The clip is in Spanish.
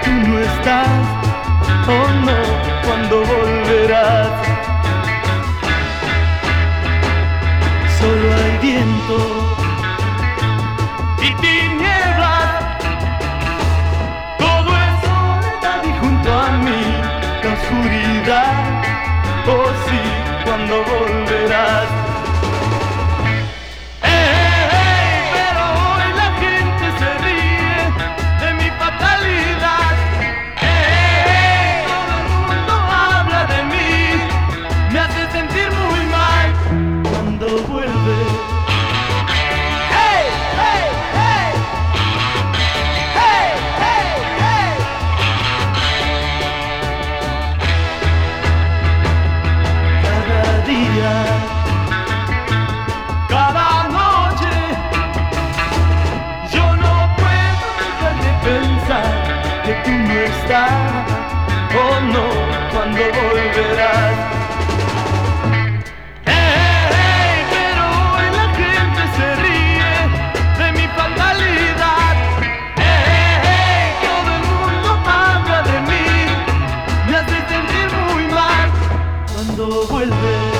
tú no estás, oh no, ¿cuándo volverás? Solo hay viento y tinieblas, todo es soledad y junto a mí la oscuridad. Oh sí, ¿cuándo volverás? Pero hoy la gente se ríe de mi fatalidad. Todo el mundo habla de mí, me hace sentir muy mal. Cuando vuelve, hey, hey, hey, hey, hey, hey. Cada día, cada noche, yo no puedo dejar de pensar que tú no estás, oh no, ¿cuándo volverás? Pero hoy la gente se ríe de mi fatalidad. Todo el mundo habla de mí, me hace sentir muy mal. Cuando vuelves,